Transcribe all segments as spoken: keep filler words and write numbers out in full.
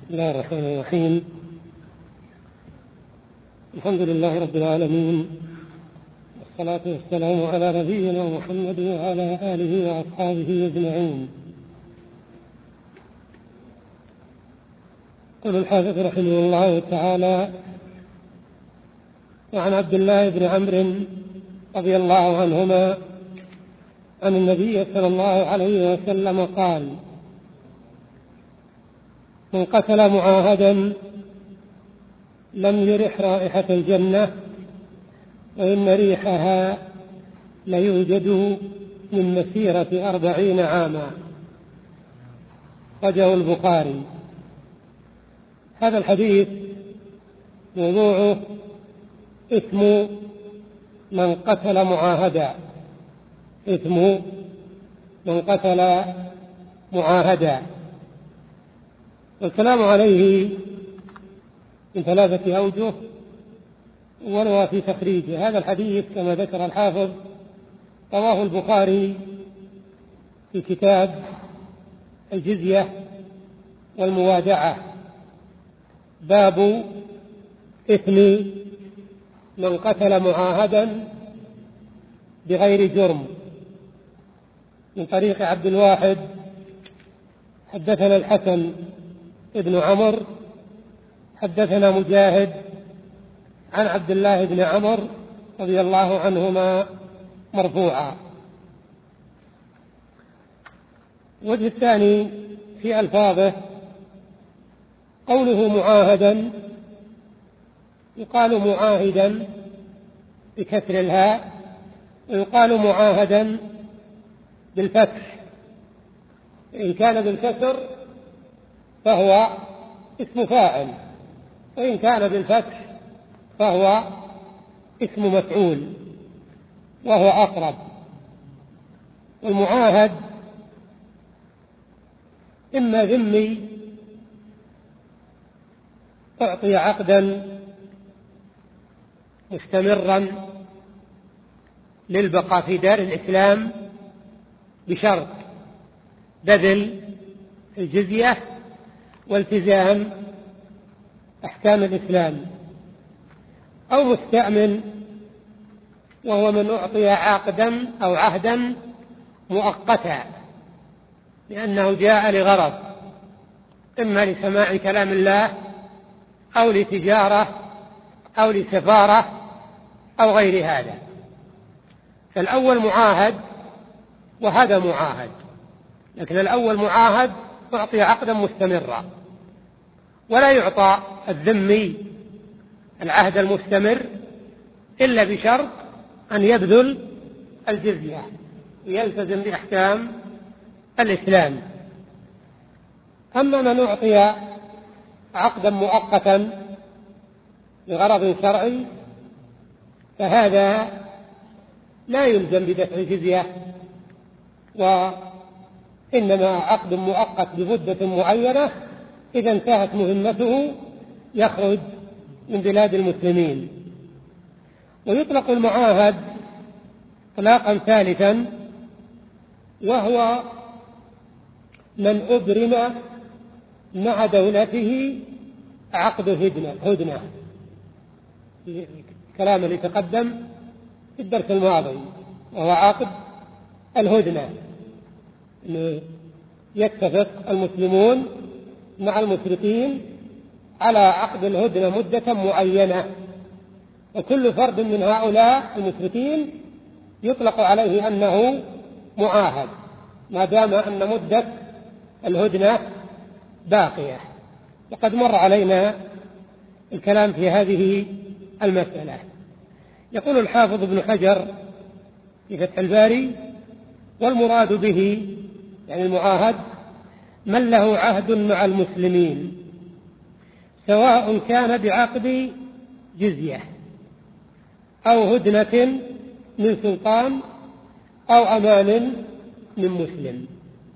بسم الله الرحمن الرحيم. الحمد لله رب العالمين، والصلاة والسلام على نبينا محمد وعلى آله وأصحابه أجمعين. قال الحافظ رحمه الله تعالى: وعن عبد الله بن عمرو رضي الله عنهما عن النبي صلى الله عليه وسلم قال: من قتل معاهدا لم يرح رائحة الجنة وإن ريحها ليوجد من مسيرة أربعين عاما. أخرجه البخاري. هذا الحديث موضوعه إثم من قتل معاهدا، إثم من قتل معاهدا، والكلام عليه من ثلاثة أوجه، ولو في تخريج هذا الحديث كما ذكر الحافظ رواه البخاري في كتاب الجزية والموادعة، باب إثم من قتل معاهدا بغير جرم، من طريق عبد الواحد حدثنا الحسن ابن عمرو حدثنا مجاهد عن عبد الله بن عمرو رضي الله عنهما مرفوعا. الوجه الثاني في ألفاظه قوله معاهدا، يقال معاهدا بكسر الهاء، ويقال معاهدا بالفتح. إن كان بالكسر فهو اسم فاعل، وإن كان بالفتح فهو اسم مفعول، وهو أقرب. والمعاهد إما ذمي أعطي عقدا مستمرا للبقاء في دار الإسلام بشرط بذل الجزية والتزام أحكام الإسلام، أو مستأمن وهو من أعطي عقدا أو عهدا مؤقتا لأنه جاء لغرض، إما لسماع كلام الله أو لتجارة أو لسفارة أو غير هذا. فالأول معاهد وهذا معاهد، لكن الأول معاهد أعطي عقدا مستمرا، ولا يعطى الذمي العهد المستمر إلا بشرط أن يبذل الجزية ويلتزم بأحكام الإسلام. أما من أعطي عقدا مؤقتا لغرض شرعي فهذا لا يلزم بدفع الجزية، وإنما عقد مؤقت بمدة معينة، إذا انتهت مهمته يخرج من بلاد المسلمين. ويطلق المعاهد إطلاقا ثالثا، وهو من أبرم مع دولته عقد هدنة، الكلام اللي تقدم في الدرس الماضي، وهو عقد الهدنة، يتفق المسلمون مع المشركين على عقد الهدنة مدة معينة، وكل فرد من هؤلاء المشركين يطلق عليه أنه معاهد ما دام أن مدة الهدنة باقية. وقد مر علينا الكلام في هذه المسألة. يقول الحافظ ابن حجر في فتح الباري: والمراد به يعني المعاهد من له عهد مع المسلمين، سواء كان بعقد جزية أو هدنة من سلطان أو أمان من مسلم.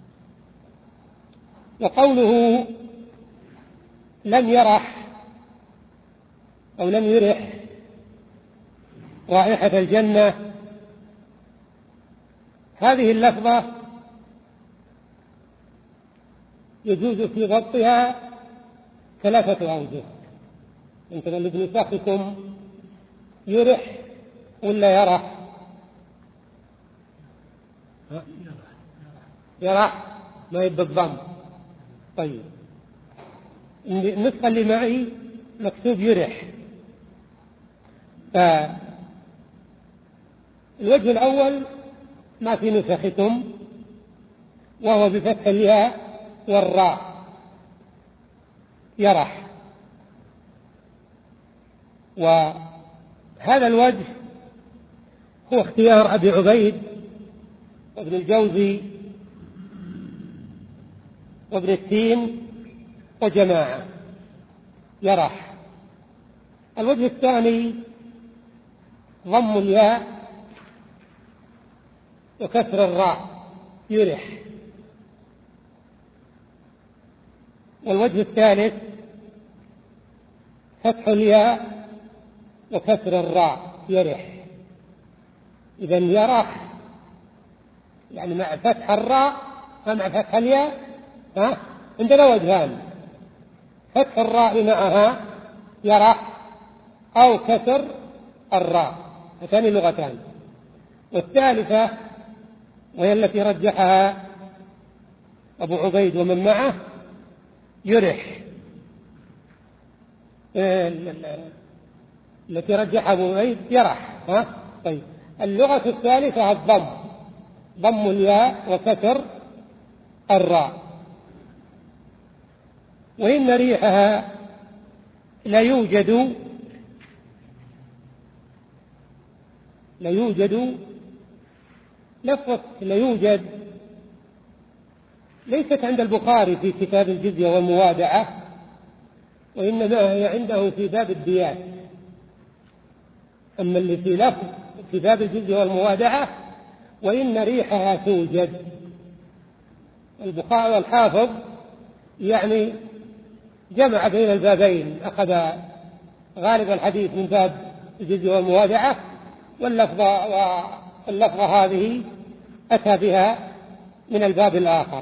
وقوله لم يرح أو لم يرح رائحة الجنة، هذه اللفظة يجوز في ضبطها ثلاثة أوجه. أنت اللي بنسخكم يرح ولا يرح؟ يرح ما يبقى الضم. طيب النسخة اللي معي مكتوب يرح. فالوجه الأول ما في نسختم، وهو بفتح الياء والراء، يرح. وهذا الوجه هو اختيار أبي عبيد وابن الجوزي وابن التين وجماعة، يرح. الوجه الثاني ضم الياء وكسر الراء، يرح. والوجه الثالث فتح الياء وكسر الراء، يرح. إذن يرح يعني مع فتح الراء ومع فتح الياء ها عندنا وجهان: فتح الراء معها يرح، أو كسر الراء، هاتان لغتان. والثالثة وهي التي رجحها أبو عبيد ومن معه يرح، التي رجحها أبو عبيد يرح. ها طيب اللغة الثالثة الضم، ضم الياء وكسر الراء. وإن ريحها لا يوجد لا يوجد لفظة لا يوجد ليست عند البخاري في كتاب الجزية والموادعة، وإنما هي عنده في باب الديات. أما اللي في لفظ في باب الجزية والموادعة وإن ريحها توجد. البخاري والحافظ يعني جمع بين البابين، أخذ غالب الحديث من باب الجزية والموادعة، واللفظة, واللفظة هذه أتى بها من الباب الآخر.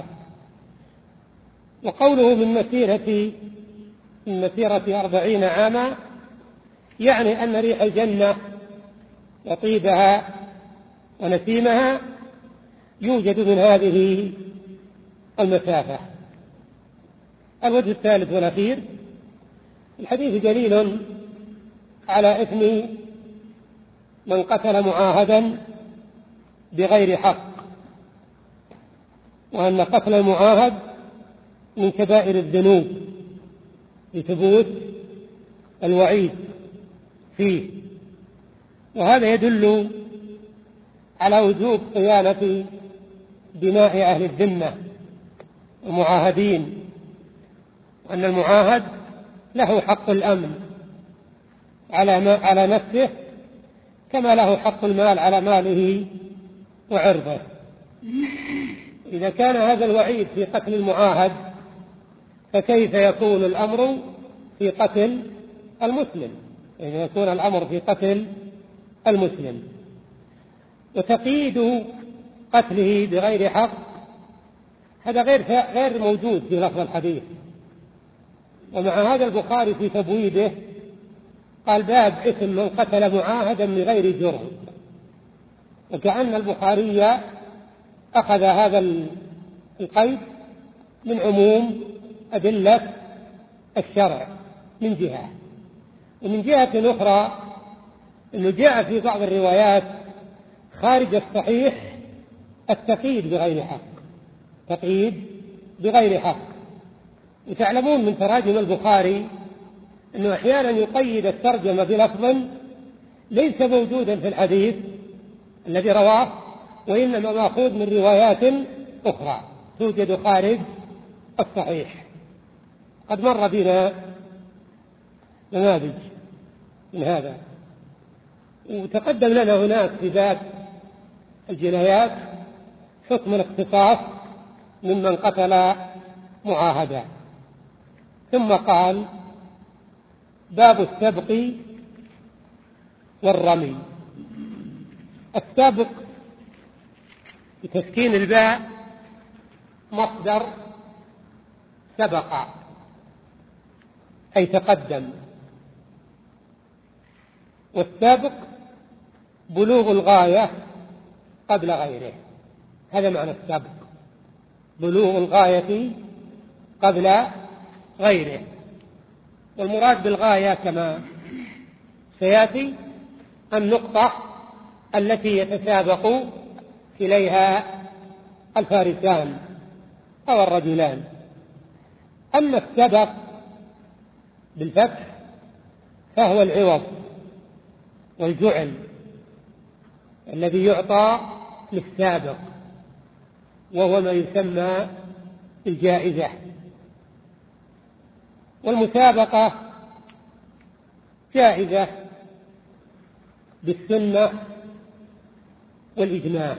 وقوله من مسيرة من مسيرة أربعين عاما يعني أن ريح الجنة وطيبها ونسيمها يوجد من هذه المسافة. الوجه الثالث والأخير: الحديث دليل على إثم من قتل معاهدا بغير حق، وأن قتل المعاهد من كبائر الذنوب لثبوت الوعيد فيه. وهذا يدل على وجوب صيانة دماء أهل الذمة المعاهدين، وأن المعاهد له حق الأمن على ما على نفسه، كما له حق المال على ماله وعرضه. إذا كان هذا الوعيد في قتل المعاهد فكيف يكون الأمر في قتل المسلم؟ إذا يكون الأمر في قتل المسلم. وتقييد قتله بغير حق هذا غير غير موجود في لفظ الحديث. ومع هذا البخاري في تبويبه قال: باب إثم من قتل معاهدا من غير جرم. وكأن البخاري أخذ هذا القيد من عموم أدلة الشرع من جهة، ومن جهة أخرى أنه جاء في بعض الروايات خارج الصحيح التقييد بغير حق، تقييد بغير حق. وتعلمون من تراجم البخاري أنه أحيانا يقيد الترجمة بلفظ ليس موجودا في الحديث الذي رواه، وإنما مأخوذ من روايات أخرى توجد خارج الصحيح. قد مر بنا نماذج من هذا. وتقدم لنا هناك في باب الجنايات حكم الاختصاص ممن قتل معاهدا. ثم قال: باب السبق والرمي. السبق بتسكين الباء مصدر سبق، أي تقدم. والسابق بلوغ الغاية قبل غيره، هذا معنى السابق، بلوغ الغاية قبل غيره. والمراد بالغاية كما سيأتي النقطة التي يتسابق إليها الفارسان أو الرجلان. أما السبق بالفتح فهو العوض والجعل الذي يعطى للسابق، وهو ما يسمى الجائزة. والمسابقة جائزة بالسنة والإجماع،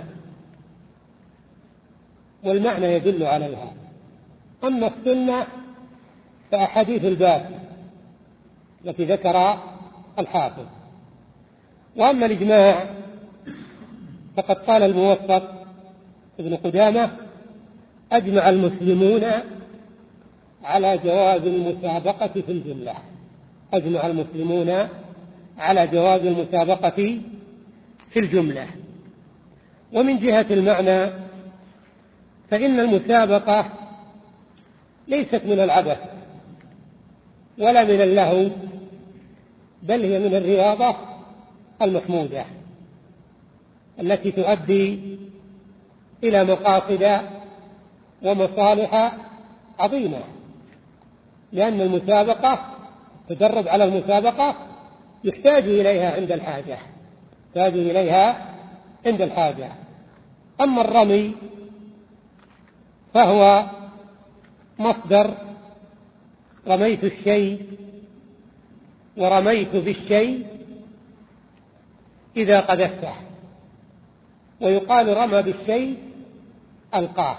والمعنى يدل عليها. أما السنة فأحاديث الباب التي ذكر الحافظ. وأما الإجماع فقد قال الموفق ابن قدامة: أجمع المسلمون على جواز المسابقة في الجملة. أجمع المسلمون على جواز المسابقة في الجملة. ومن جهة المعنى فإن المسابقة ليست من العبث ولا من اللهو، بل هي من الرياضة المحمودة التي تؤدي إلى مقاصد ومصالح عظيمة، لأن المسابقة، التدرب على المسابقة يحتاج إليها عند الحاجة، يحتاج إليها عند الحاجة. أما الرمي فهو مصدر رميت الشيء ورميت بالشيء إذا قذفته، ويقال رمى بالشيء ألقاه،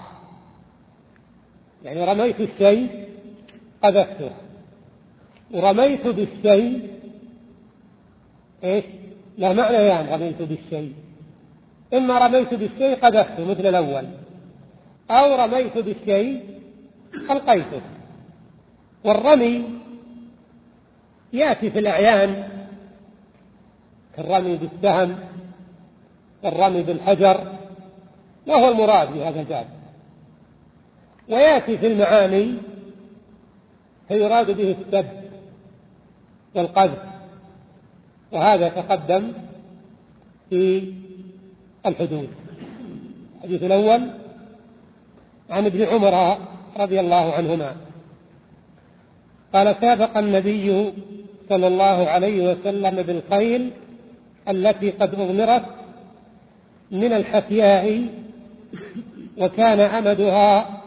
يعني رميت الشيء قذفته، ورميت بالشيء إيش؟ لا معنى يعني رميت بالشيء، إما رميت بالشيء قذفته مثل الأول، أو رميت بالشيء ألقيته. والرمي يأتي في الأعيان كالرمي بالسهم والرمي بالحجر، وهو المراد في هذا الباب. ويأتي في المعاني فيراد به السب والقذف، وهذا تقدم في الحدود. الحديث الأول عن ابن عمر رضي الله عنهما قال: سابق النبي صلى الله عليه وسلم بالخيل التي قد أضمرت من الحفياء، وكان أمدها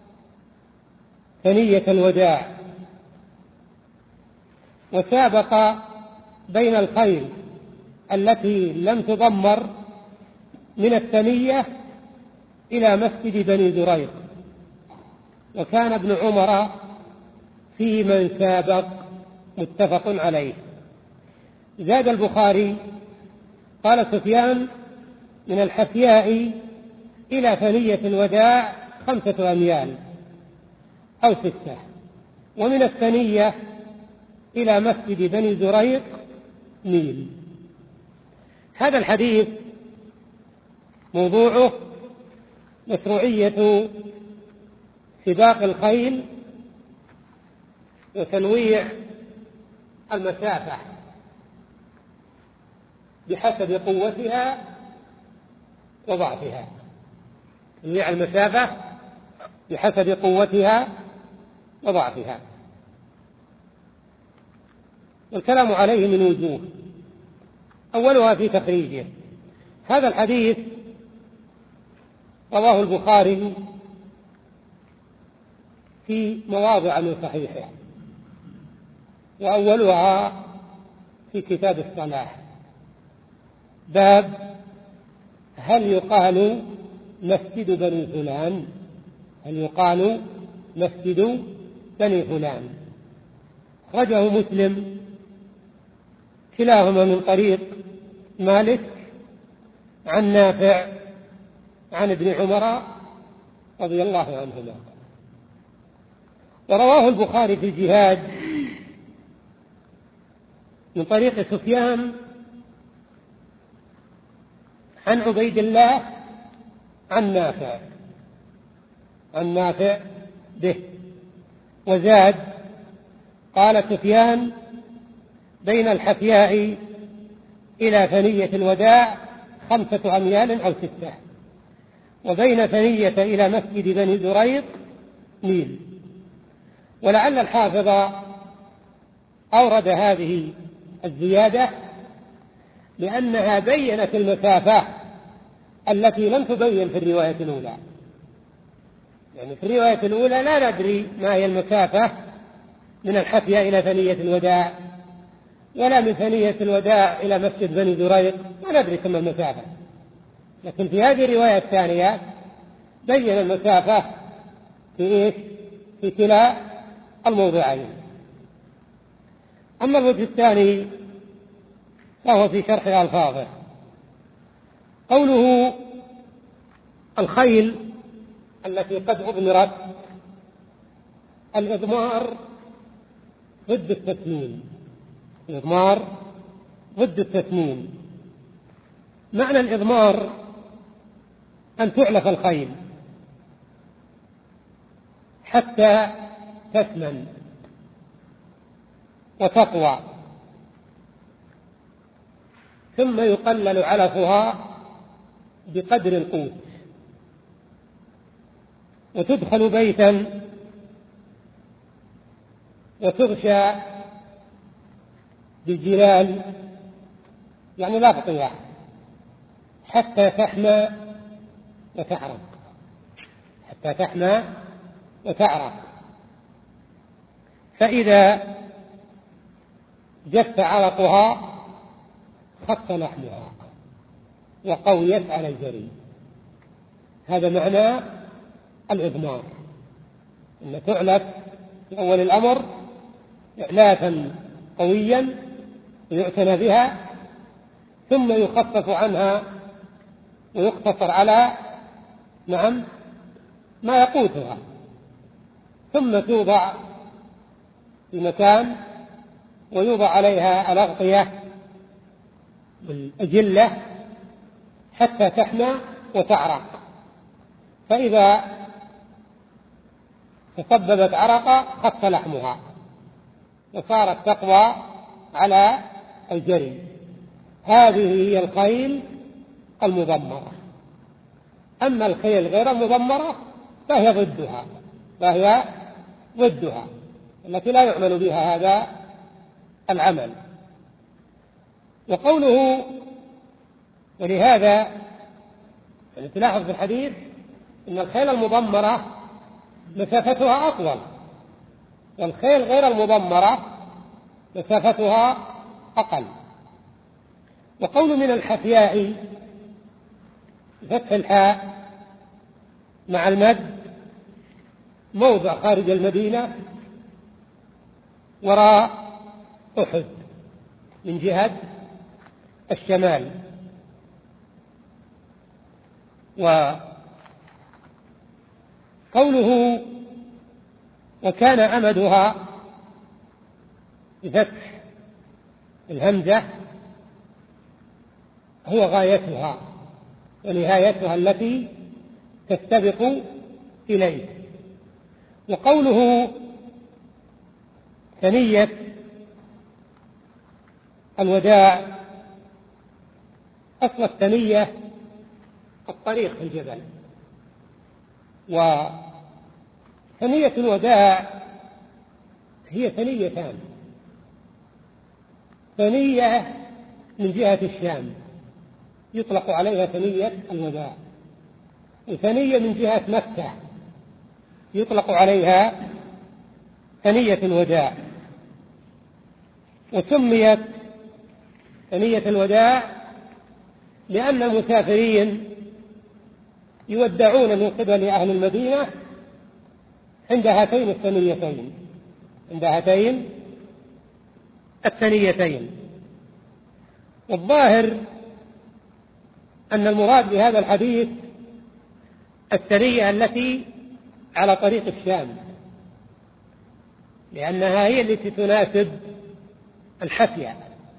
ثنية الوداع. وسابق بين الخيل التي لم تضمر من الثنية إلى مسجد بني زريق، وكان ابن عمر في من سابق، متفق عليه. زاد البخاري قال سفيان: من الحفياء إلى ثنية الوداع خمسة أميال أو ستة، ومن الثنية إلى مسجد بني زريق ميل. هذا الحديث موضوعه مشروعية سباق الخيل وتنويع المسافة بحسب قوتها وضعفها، تنويع المسافة بحسب قوتها وضعفها. والكلام عليه من وجوه، أولها في تخريجه. هذا الحديث رواه البخاري في مواضع من صحيحه، وأولها في كتاب الصلاة، باب هل يقال مسجد بني فلان، هل يقال مسجد بني فلان. أخرجه مسلم كلاهما من طريق مالك عن نافع عن ابن عمر رضي الله عنهما. ورواه البخاري في الجهاد من طريق سفيان عن عبيد الله عن نافع عن نافع به. وزاد قال سفيان بين الحفياء إلى ثنية الوداع خمسة أميال أو ستة، وبين ثنية إلى مسجد بني دريق ميل. ولعل الحافظ أورد هذه الزيادة لأنها بيّنت المسافة التي لم تبين في الرواية الأولى. يعني في الرواية الأولى لا ندري ما هي المسافة من الحفياء إلى ثنية الوداع، ولا من ثنية الوداع إلى مسجد بني دريق، ما ندري كم المسافة. لكن في هذه الرواية الثانية بين المسافة في إيش؟ في كلا الموضعين. أما الوجه الثاني فهو في شرح ألفاظه. قوله الخيل التي قد أضمرت، الإضمار ضد التثمين، الإضمار ضد التثمين. معنى الإضمار أن تعلف الخيل حتى تثمن وتقوى، ثم يقلل علفها بقدر القوت، وتدخل بيتا وتغشى بالجلال، يعني الأغطية، حتى تحمى وتعرق، حتى تحمى وتعرق. فإذا جف عرقها خف لحمها وقويت على الجري. هذا معنى الإضمار، أن تعلف في أول الأمر إعلافا قويا ويعتنى بها، ثم يخفف عنها ويقتصر على نعم ما يقوتها، ثم توضع في مكان ويوضع عليها الأغطية الأجلة حتى تحمى وتعرق. فإذا تسببت عرقا خف لحمها وصارت تقوى على الجري. هذه هي الخيل المضمرة. أما الخيل غير المضمرة فهي ضدها، فهي ضدها التي لا يعمل بها هذا العمل. وقوله ولهذا يعني تلاحظ في الحديث أن الخيل المضمرة مسافتها أطول، والخيل غير المضمرة مسافتها أقل. وقول من الحفياء فتح الحاء مع المد موضع خارج المدينة وراء أحد من جهة الشمال. وقوله وكان أمدها بفتح الهمزة هو غايتها ونهايتها التي تستبق إليه. وقوله ثنية الوداع، أصل الثنية الطريق في الجبل، وثنية الوداع هي ثنيتان، ثنية من جهة الشام يطلق عليها ثنية الوداع، وثنية من جهة مكة يطلق عليها ثنية الوداع. وسميت ثنية الوداع لأن المسافرين يودعون من قبل أهل المدينة عند هاتين الثنيتين عند هاتين الثنيتين. والظاهر أن المراد بهذا الحديث الثنية التي على طريق الشام، لأنها هي التي تناسب الحفية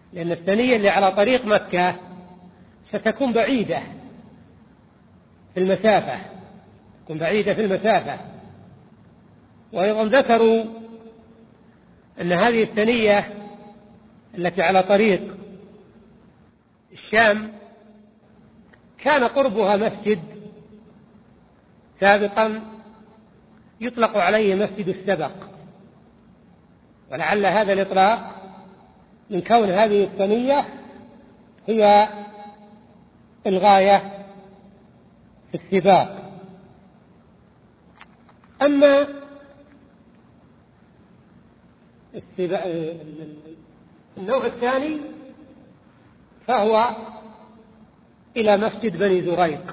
لأن الثنية اللي على طريق مكة ستكون بعيدة في المسافة، تكون بعيدة في المسافة. وأيضا ذكروا أن هذه الثنية التي على طريق الشام كان قربها مسجد سابقا يطلق عليه مسجد السبق، ولعل هذا الإطلاق من كون هذه الثنية هي الغاية في السباق. أما النوع الثاني فهو إلى مسجد بني زريق،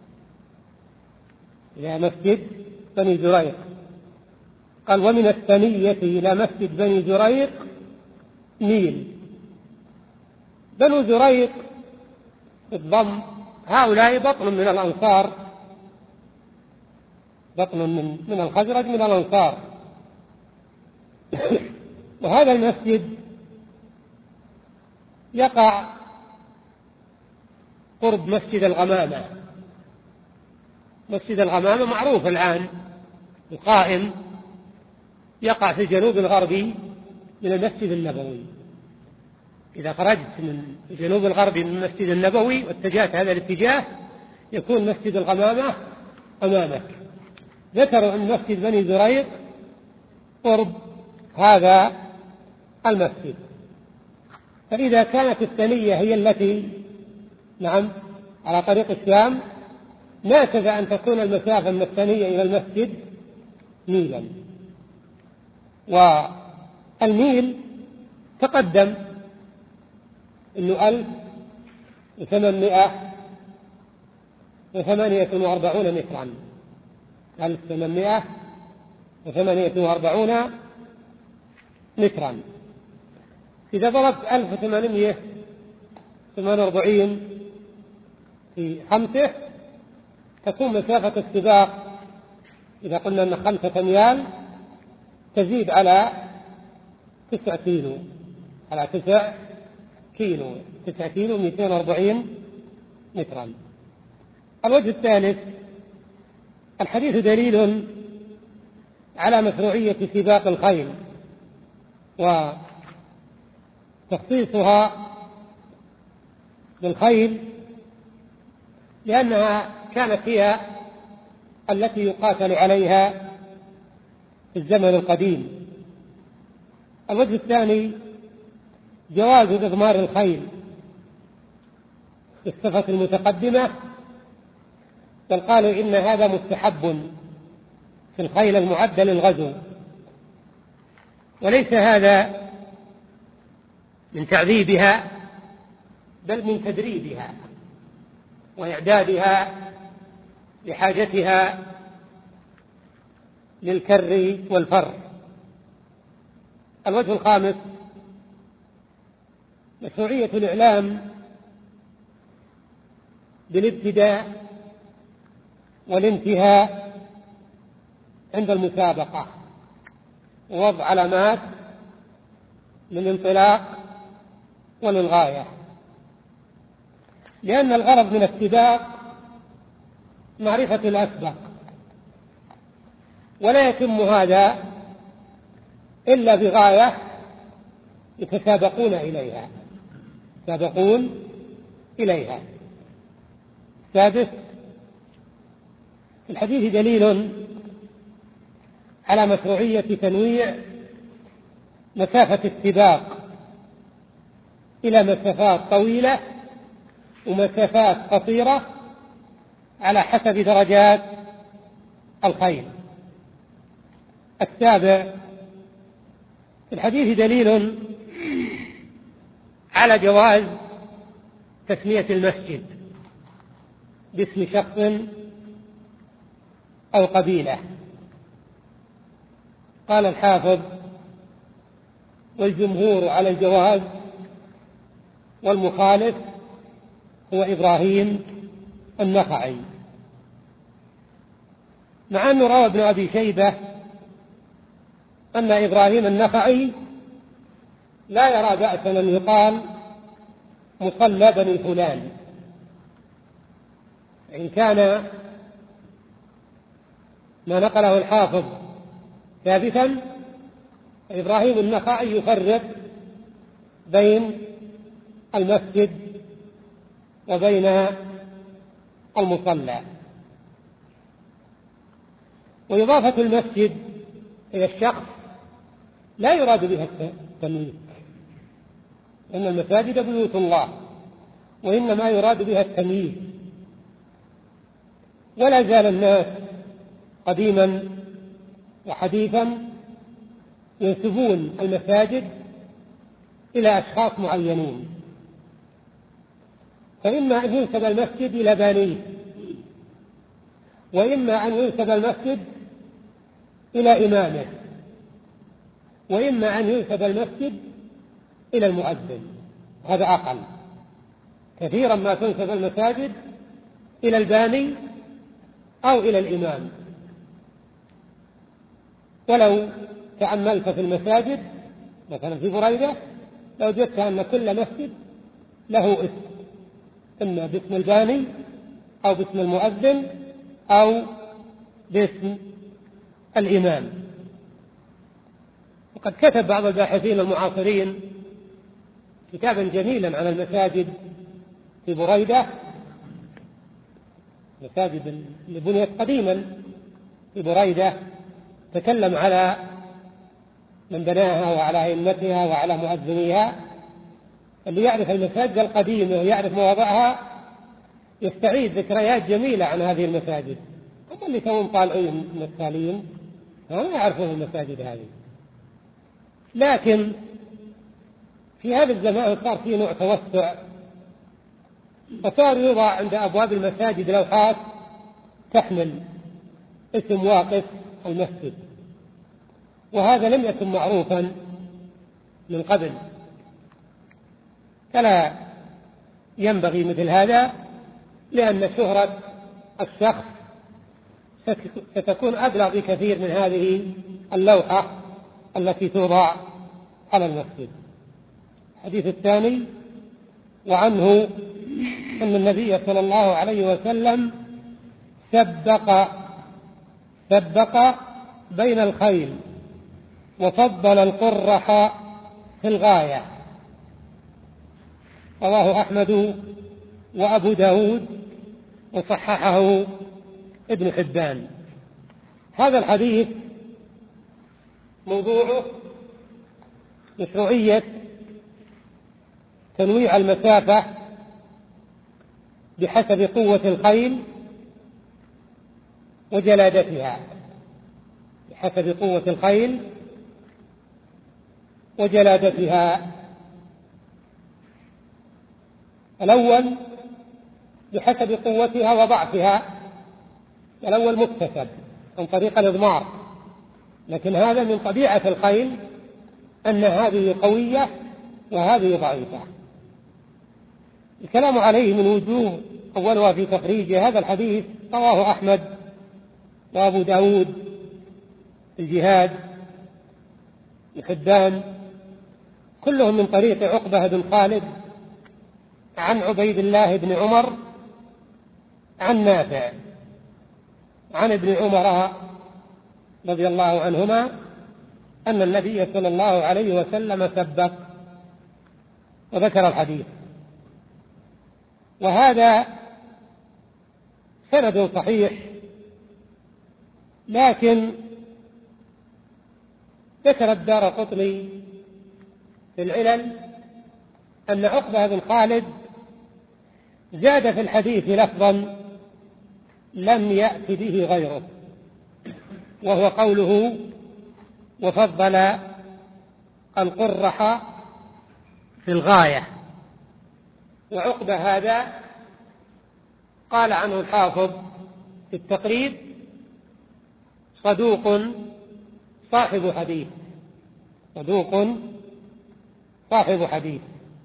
إلى مسجد بني زريق. قال ومن الثنية إلى مسجد بني زريق ميل. بنو زريق بالضم، هؤلاء بطن من الأنصار، بطن من, من الخزرج من الأنصار. وهذا المسجد يقع قرب مسجد الغمامة. مسجد الغمامة معروف الآن القائم، يقع في الجنوب الغربي من المسجد النبوي. إذا خرجت من الجنوب الغربي من المسجد النبوي واتجهت هذا الاتجاه يكون مسجد الغمامة أمامك. ذكروا أن مسجد بني زريق قرب هذا المسجد. فإذا كانت الثنية هي التي نعم على طريق الشام ناسب أن تكون المسافة من الثنية إلى المسجد ميلا. والميل تقدم أنه ألف وثمانمائة وثمانية وأربعون مترا، ألف وثمانمائة وثمانية وأربعون مترا. إذا ضربت ألف وثمانمائة وثمانية وأربعين في خمسة تكون مسافة السباق إذا قلنا أن خمسة أميال تزيد على تسعة كيلو، على تسع كيلو، تسعة كيلو مئتين وأربعين مترا. الوجه الثالث، الحديث دليل على مشروعية سباق الخيل وتخصيصها بالخيل لأنها كانت هي التي يقاتل عليها في الزمن القديم. الوجه الثاني جواز إضمار الخيل في الصفة المتقدمة، بل قالوا إن هذا مستحب في الخيل المعدة للغزو، وليس هذا من تعذيبها بل من تدريبها وإعدادها لحاجتها للكر والفر. الوجه الخامس مشروعية الإعلام بالابتداء والانتهاء عند المسابقة ووضع علامات للانطلاق وللغاية، لأن الغرض من السباق معرفة الأسبق، ولا يتم هذا إلا بغاية يتسابقون إليها يتسابقون إليها. سادس، في الحديث دليل على مشروعية تنويع مسافة السباق إلى مسافات طويلة ومسافات قصيرة على حسب درجات الخيل. السابع، في الحديث دليل على جواز تسمية المسجد باسم شخص أو قبيلة. قال الحافظ والجمهور على الجواز، والمخالف هو إبراهيم النخعي، مع أنه روى ابن أبي شيبة أن إبراهيم النخعي لا يرى بأسا أن يقال مصلى بني فلان. إن كان ما نقله الحافظ ثابتا، إبراهيم النخعي يفرق بين المسجد وبين المصلى. وإضافة المسجد إلى الشخص لا يراد بها التمييز، إن المساجد بيوت الله، وإنما يراد بها التمييز. ولا زال الناس قديما وحديثا ينسبون المساجد إلى أشخاص معينين، فإما أن ينسب المسجد إلى بانيه، وإما أن ينسب المسجد إلى إمامه، وإما أن ينسب المسجد إلى المؤذن. هذا أقل. كثيرا ما تنسب المساجد إلى الباني أو إلى الإمام. ولو تأملت في المساجد مثلا في بريدة لوجدت أن كل مسجد له اسم، إما باسم الباني أو باسم المؤذن أو باسم الإمام. وقد كتب بعض الباحثين المعاصرين كتابا جميلا عن المساجد في بريدة، مساجد اللي بنيت قديما في بريدة، تكلم على من بناها وعلى أئمتها وعلى مؤذنيها. اللي يعرف المساجد القديمة ويعرف مواضعها يستعيد ذكريات جميلة عن هذه المساجد. هم اللي كانوا طالعين من التاليين ما يعرفون المساجد هذه. لكن في هذا الزمان صار في نوع توسع، فصار يوضع عند أبواب المساجد لوحات تحمل اسم واقف المسجد، وهذا لم يكن معروفا من قبل. فلا ينبغي مثل هذا، لأن شهرة الشخص ستكون أبلغ بكثير من هذه اللوحة التي توضع على المسجد. الحديث الثاني، وعنه أن النبي صلى الله عليه وسلم سبق سبق بين الخيل وفضل القرح في الغاية. رواه أحمد وأبو داود وصححه ابن حبان. هذا الحديث موضوعه مشروعية تنويع المسافة بحسب قوة الخيل وجلادتها، بحسب قوة الخيل وجلادتها. الأول بحسب قوتها وضعفها، الأول مكتسب عن طريق الإضمار، لكن هذا من طبيعة الخيل أن هذه قوية وهذه ضعيفة. الكلام عليه من وجوه، أولها في تخريج هذا الحديث رواه أحمد وأبو داود الجهاد الحبان، كلهم من طريق عقبة بن خالد عن عبيد الله بن عمر عن نافع عن ابن عمر رضي الله عنهما أن النبي صلى الله عليه وسلم سبق، وذكر الحديث. وهذا سند صحيح، لكن ذكر الدارقطني في العلل أن عقبة بن خالد زاد في الحديث لفظا لم يأت به غيره، وهو قوله وفضل القرح في الغاية. وعقبة هذا قال عنه الحافظ في التقريب صدوق صاحب حديث، صدوق صاحب حديث.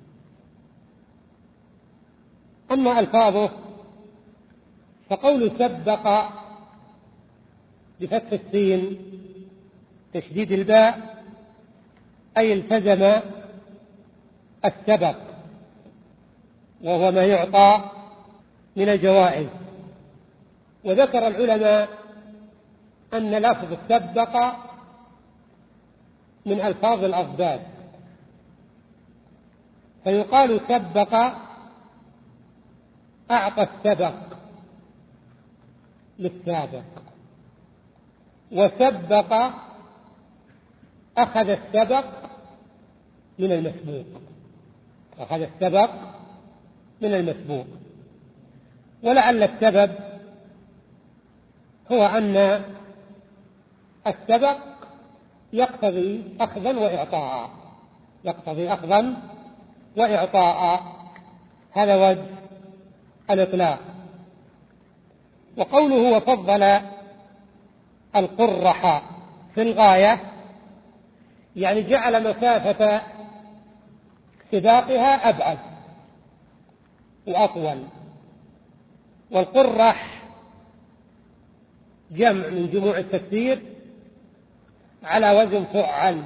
أما ألفاظه فقول سبق بفتح السين تشديد الباء أي التزم السبق، وهو ما يعطى من الجوائز. وذكر العلماء أن لفظ سبق من ألفاظ الأضداد، فيقال سبق أعطى السبق للسابق، وسبق أخذ السبق من المسبوق، أخذ السبق من المسبوق. ولعل السبب هو أن السبق يقتضي أخذا وإعطاء، يقتضي أخذا وإعطاء، هذا وجه الإطلاق. وقوله وفضل القرح في الغاية يعني جعل مسافة سباقها أبعد وأطول. والقرح جمع من جموع التكسير على وزن فعل،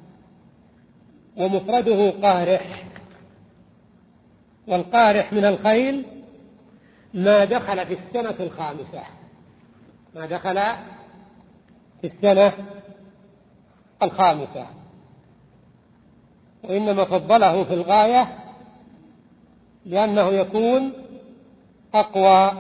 ومفرده قارح. والقارح من الخيل ما دخل في السنة الخامسة، ما دخل في السنة الخامسة. وإنما فضله في الغاية لأنه يكون أقوى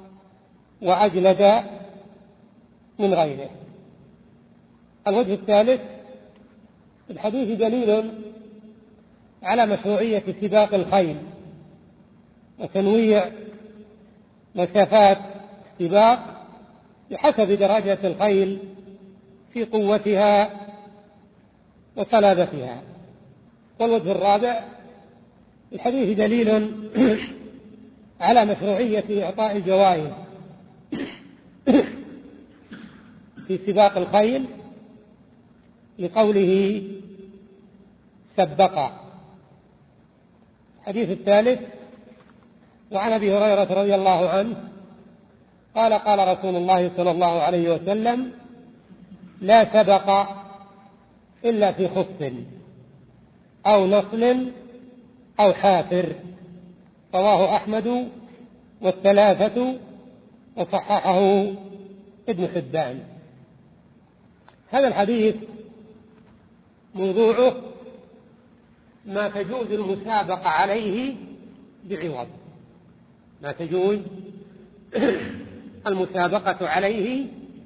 وأجلد من غيره. الوجه الثالث: في الحديث دليل على مشروعية سباق الخيل وتنويع مسافات السباق بحسب درجة الخيل في قوتها وصلابتها. والوجه الرابع: الحديث دليل على مشروعية إعطاء الجوائز في سباق الخيل لقوله سبق. الحديث الثالث: وعن أبي هريرة رضي الله عنه قال قال رسول الله صلى الله عليه وسلم: لا سبق إلا في خف أو نصل أو حافر. رواه أحمد والثلاثة وصححه ابن حبان. هذا الحديث موضوعه ما تجوز المسابقة عليه بعوض، ما تجوز المسابقة عليه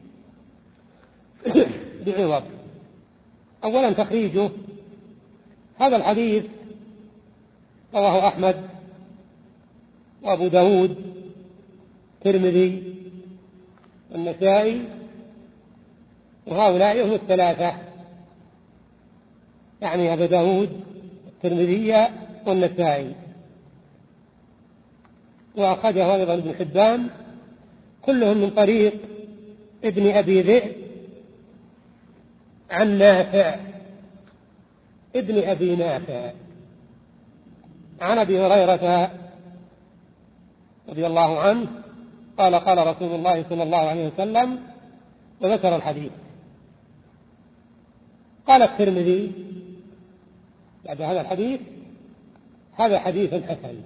بعوض. أولا تخريجه: هذا الحديث رواه أحمد وأبو داود الترمذي والنسائي، وهؤلاء هم الثلاثة، يعني أبو داود الترمذي والنسائي. وأخرجه أيضا ابن حبان، كلهم من طريق ابن أبي ذئب عن نافع ابن أبي نافع عن أبي هريرة رضي الله عنه قال قال رسول الله صلى الله عليه وسلم، وذكر الحديث. قال الترمذي بعد هذا الحديث: هذا حديث حسن.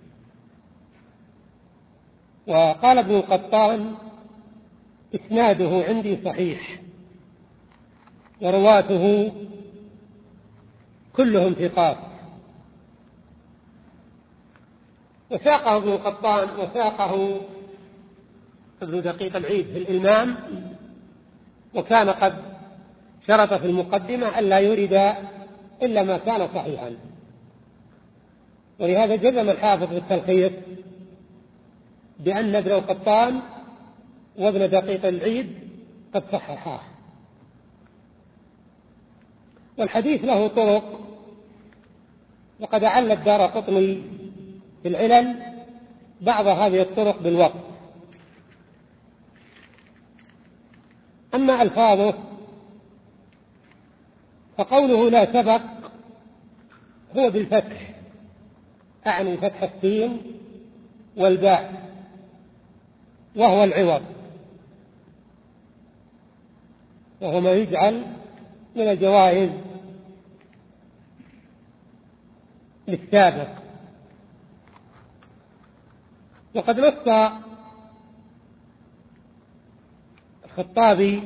وقال ابن القطان: إسناده عندي صحيح، ورواته كلهم ثقات. وساقه ابن القطان وساقه ابن دقيق العيد في الإلمام، وكان قد شرط في المقدمة ألا يرد إلا ما كان صحيحا. ولهذا جزم الحافظ بالتلخيص بأن ابن القطان وابن دقيق العيد قد صححاه. والحديث له طرق، وقد أعل الدارقطني في العلل بعض هذه الطرق بالوقت. أما ألفاظه فقوله لا سبق هو بالفتح، أعني فتح السين والباء، وهو العوض، وهو ما يجعل من الجوائز للسابق. وقد نص الخطابي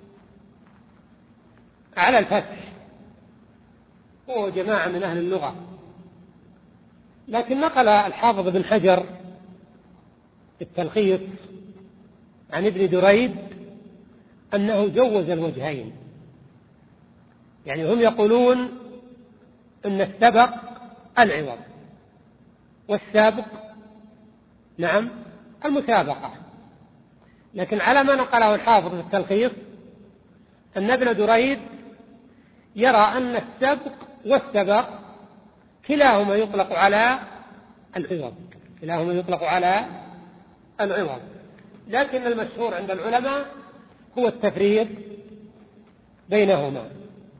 على الفتح هو جماعة من أهل اللغة، لكن نقل الحافظ بن حجر التلخيص عن ابن دريد أنه جوز الوجهين، يعني هم يقولون أن السبق العوض والسابق نعم المسابقة، لكن على ما نقله الحافظ في التلخيص أن ابن دريد يرى أن السبق والسبق كلاهما يطلق على العوض كلاهما يطلق على العوض لكن المشهور عند العلماء هو التفريق بينهما.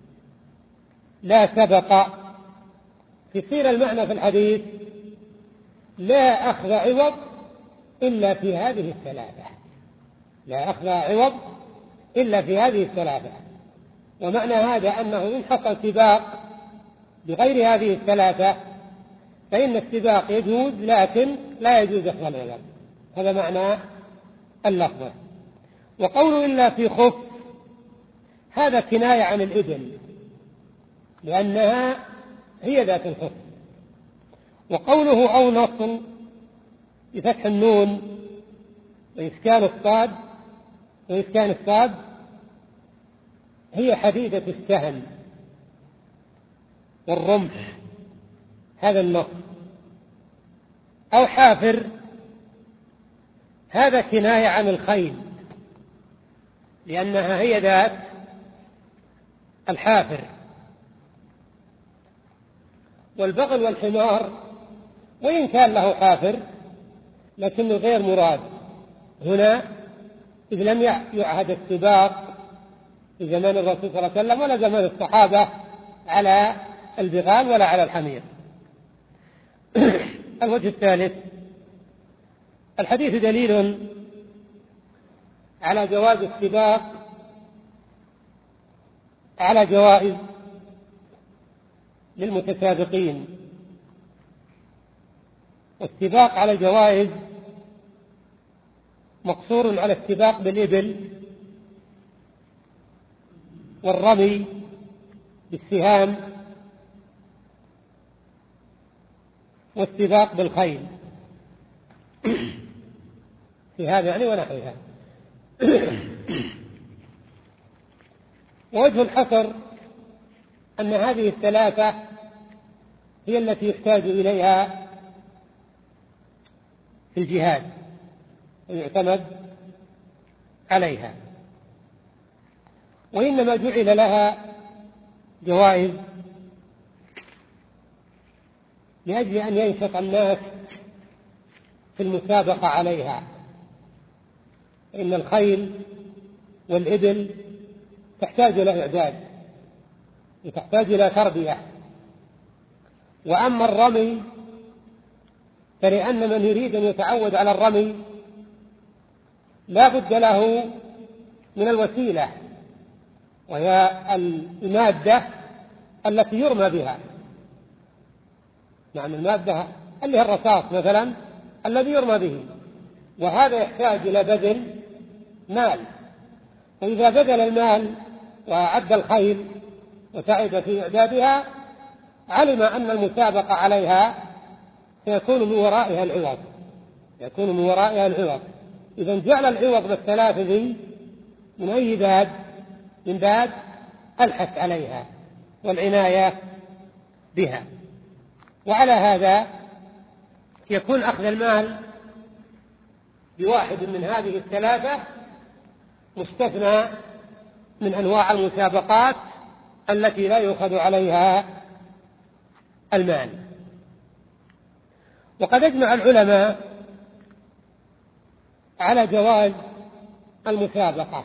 لا سبق يصير المعنى في الحديث لا أخذ عوض إلا في هذه الثلاثة لا أخذ عوض إلا في هذه الثلاثة ومعنى هذا أنه إن حصل سباق بغير هذه الثلاثة فإن السباق يجوز لكن لا يجوز أخذ العوض. هذا معنى اللفظة. وقوله إلا في خف هذا كناية عن الإبل لأنها هي ذات الخف. وقوله أو نص بفتح النون وإسكان الصاد وإسكان الصاد هي حديدة السهم والرمح هذا النص. أو حافر هذا كناية عن الخيل لأنها هي ذات الحافر. والبغل والحمار وإن كان له حافر لكنه غير مراد هنا إذ لم يعهد السباق في زمان الرسول صلى الله عليه وسلم ولا زمان الصحابة على البغال ولا على الحمير. الوجه الثالث الحديث دليل على جواز السباق على جوائز للمتسابقين. والسباق على الجوائز مقصور على السباق بالإبل والرمي بالسهام والسباق بالخيل في هذا يعني ونحوها. ووجه الحصر أن هذه الثلاثة هي التي يحتاج إليها في الجهاد ويعتمد عليها، وإنما جعل لها جوائز لأجل أن ينشط الناس في المسابقة عليها. إن الخيل والإبل تحتاج إلى إعداد وتحتاج إلى تربية. وأما الرمي فلأن من يريد أن يتعود على الرمي لا بد له من الوسيلة وهي المادة التي يرمى بها. نعم المادة اللي هي الرصاص مثلا الذي يرمى به، وهذا يحتاج إلى بذل مال. وإذا بذل المال وأعد الخيل وتعب في إعدادها علم أن المسابقة عليها سيكون من ورائها العوض يكون من ورائها العوض. إذا جعل العوض بالثلاثة ذي من أي باب؟ من باب الحث عليها والعناية بها. وعلى هذا يكون أخذ المال بواحد من هذه الثلاثة مستثنى من أنواع المسابقات التي لا يؤخذ عليها المال. وقد أجمع العلماء على جواز المسابقة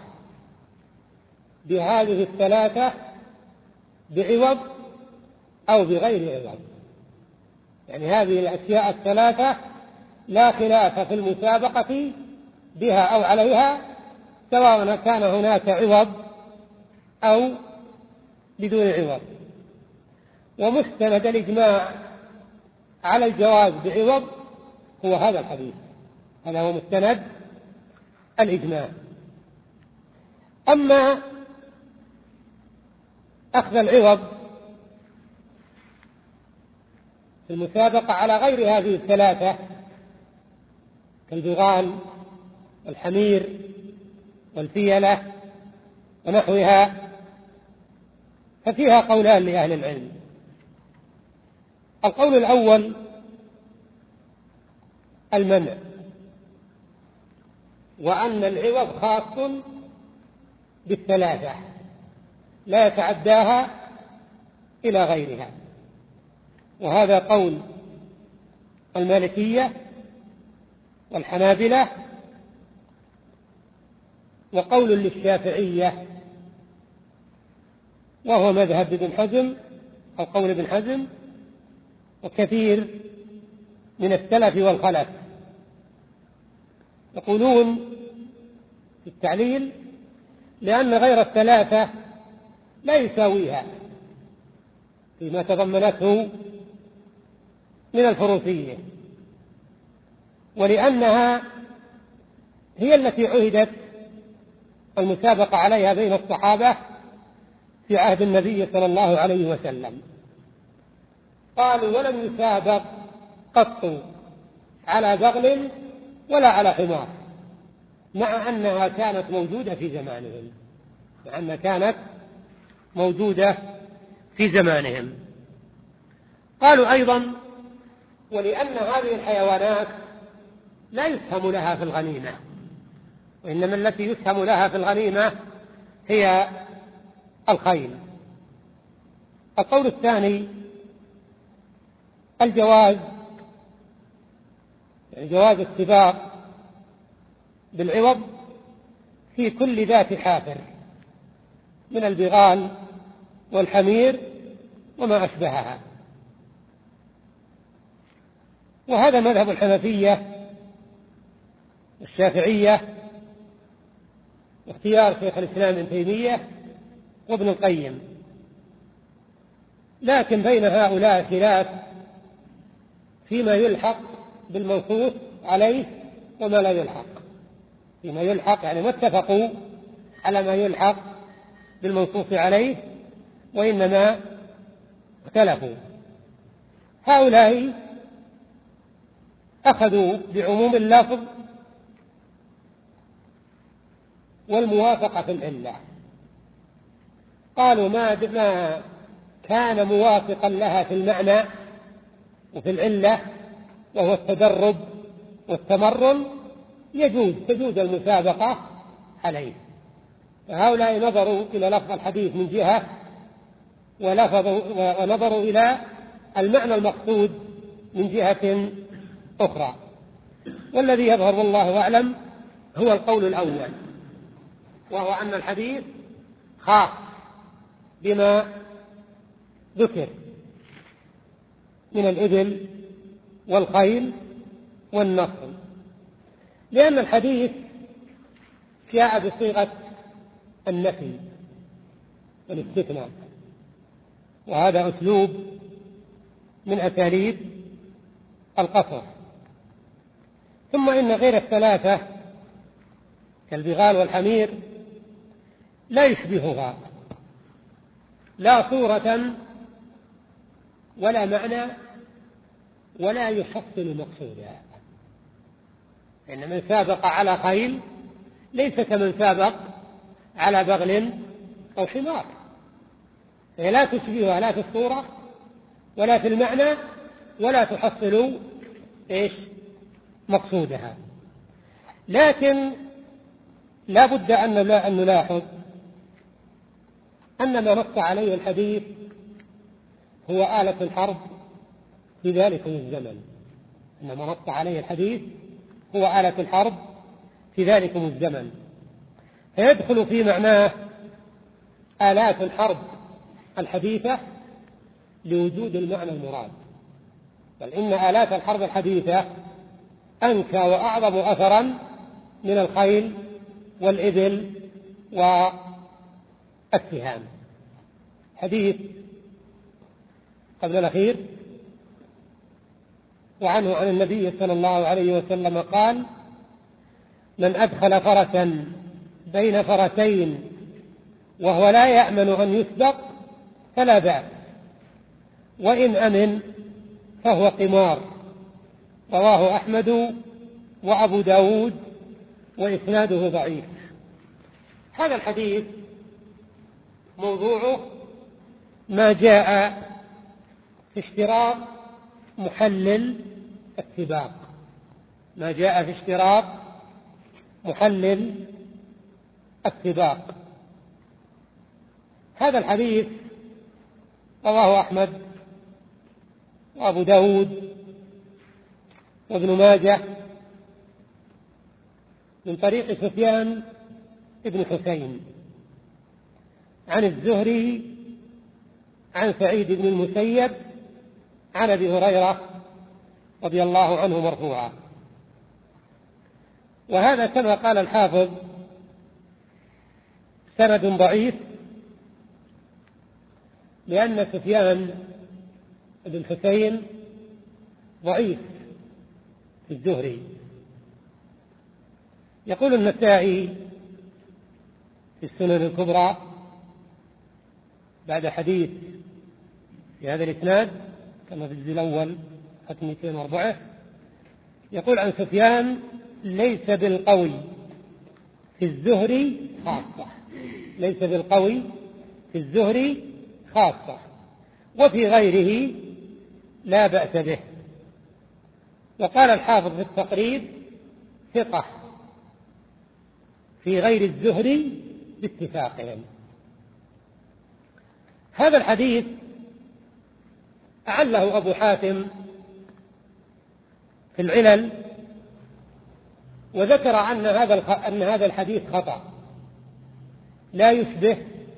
بهذه الثلاثة بعوض أو بغير عوض، يعني هذه الأشياء الثلاثة لا خلاف في المسابقة بها أو عليها سواء كان هناك عوض أو بدون عوض. ومستند الإجماع على الجواز بعوض هو هذا الحديث هذا هو مستند الإجماع. أما أخذ العوض في المسابقة على غير هذه الثلاثة كالبغال والحمير والفيلة ونحوها ففيها قولان لأهل العلم. القول الأول المنع، وأن العوض خاص بالثلاثة لا يتعداها إلى غيرها، وهذا قول المالكية والحنابلة وقول للشافعية، وهو مذهب ابن حزم أو قول ابن حزم وكثير من السلف والخلف. يقولون في التعليل لأن غير الثلاثة لا يساويها فيما تضمنته من الفروسية، ولأنها هي التي عهدت المسابقة عليها بين الصحابة في عهد النبي صلى الله عليه وسلم. قالوا ولم يسابق قط على بغل ولا على حمار، مع أنها كانت موجودة في زمانهم مع أنها كانت موجودة في زمانهم. قالوا أيضا ولأن هذه الحيوانات لا يسهم لها في الغنيمة، وإنما التي يسهم لها في الغنيمة هي الخيل. القول الثاني الجواز، يعني جواز السباق بالعوض في كل ذات حافر من البغال والحمير وما أشبهها، وهذا مذهب الحنفية والشافعية واختيار شيخ الإسلام ابن تيمية وابن القيم. لكن بين هؤلاء خلاف فيما يلحق بالمنصوص عليه وما لا يلحق. فيما يلحق يعني ما اتفقوا على ما يلحق بالمنصوص عليه، وإنما اختلفوا. هؤلاء أخذوا بعموم اللفظ والموافقة في العلة، قالوا ما كان موافقا لها في المعنى وفي العلة وهو التدرب والتمرن يجوز تجوز المسابقة عليه. فهؤلاء نظروا إلى لفظ الحديث من جهة ونظروا إلى المعنى المقصود من جهة أخرى. والذي يظهر والله أعلم هو القول الأول، وهو أن الحديث خاص بما ذكر من الإبل والخيل والنخل، لأن الحديث جاء بصيغة النفي والاستثناء، وهذا أسلوب من أساليب القصر. ثم إن غير الثلاثة كالبغال والحمير لا يشبهها لا صورة ولا معنى ولا يحصل مقصودها. إن من سابق على خيل ليس كمن سابق على بغل أو حمار، هي لا تشبهها لا في الصورة ولا في المعنى ولا تحصل إيش مقصودها. لكن لا بد أن نلاحظ أن ما نص عليه الحديث هو آلة الحرب في ذلك الزمن. أن ما نص عليه الحديث هو آلة الحرب في ذلك الزمن، فيدخل في معناه آلات الحرب الحديثة لوجود المعنى المراد. بل إن آلات الحرب الحديثة أنكى وأعظم أثرا من الخيل والإبل والسهام. حديث قبل الأخير وعنه عن النبي صلى الله عليه وسلم قال: من أدخل فرسا بين فرسين وهو لا يأمن أن يسبق فلا بأس، وإن أمن فهو قمار. رواه أحمد وأبو داود وإسناده ضعيف. هذا الحديث موضوعه ما جاء في اشتراط محلل السباق، ما جاء في اشتراط محلل السباق. هذا الحديث رواه أحمد وأبو داود وابن ماجه من طريق سفيان ابن حسين عن الزهري عن سعيد بن المسيب عن أبي هريرة رضي الله عنه مرفوعا. وهذا كما قال الحافظ سند ضعيف، لأن سفيان بن حسين ضعيف في الزهري. يقول النسائي في السنن الكبرى بعد حديث في هذا الإسناد كما في الجزء الأول ختم مئتين وأربعة، يقول عن سفيان ليس بالقوي في الزهري خاصة، ليس بالقوي في الزهري خاصة، وفي غيره لا بأس به. وقال الحافظ في التقريب ثقة في غير الزهري باتفاقهم. هذا الحديث أعله أبو حاتم في العلل، وذكر أن هذا أن هذا الحديث خطأ لا يشبه،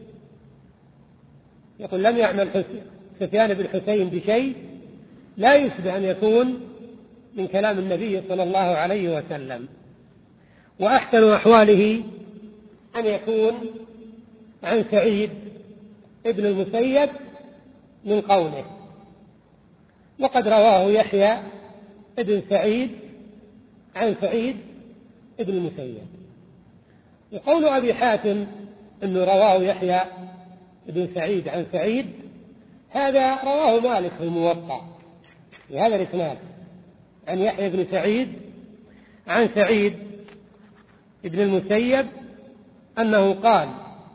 يقول لم يعمل سفيان بن حسين بشيء لا يشبه أن يكون من كلام النبي صلى الله عليه وسلم، وأحسن أحواله أن يكون عن سعيد ابن المسيب من قوله، وقد رواه يحيى ابن سعيد عن سعيد ابن المسيب. وقول أبي حاتم أنه رواه يحيى ابن سعيد عن سعيد هذا رواه مالك في الموطأ في هذا الإسناد عن يحيى بن سعيد عن سعيد ابن المسيب أنه قال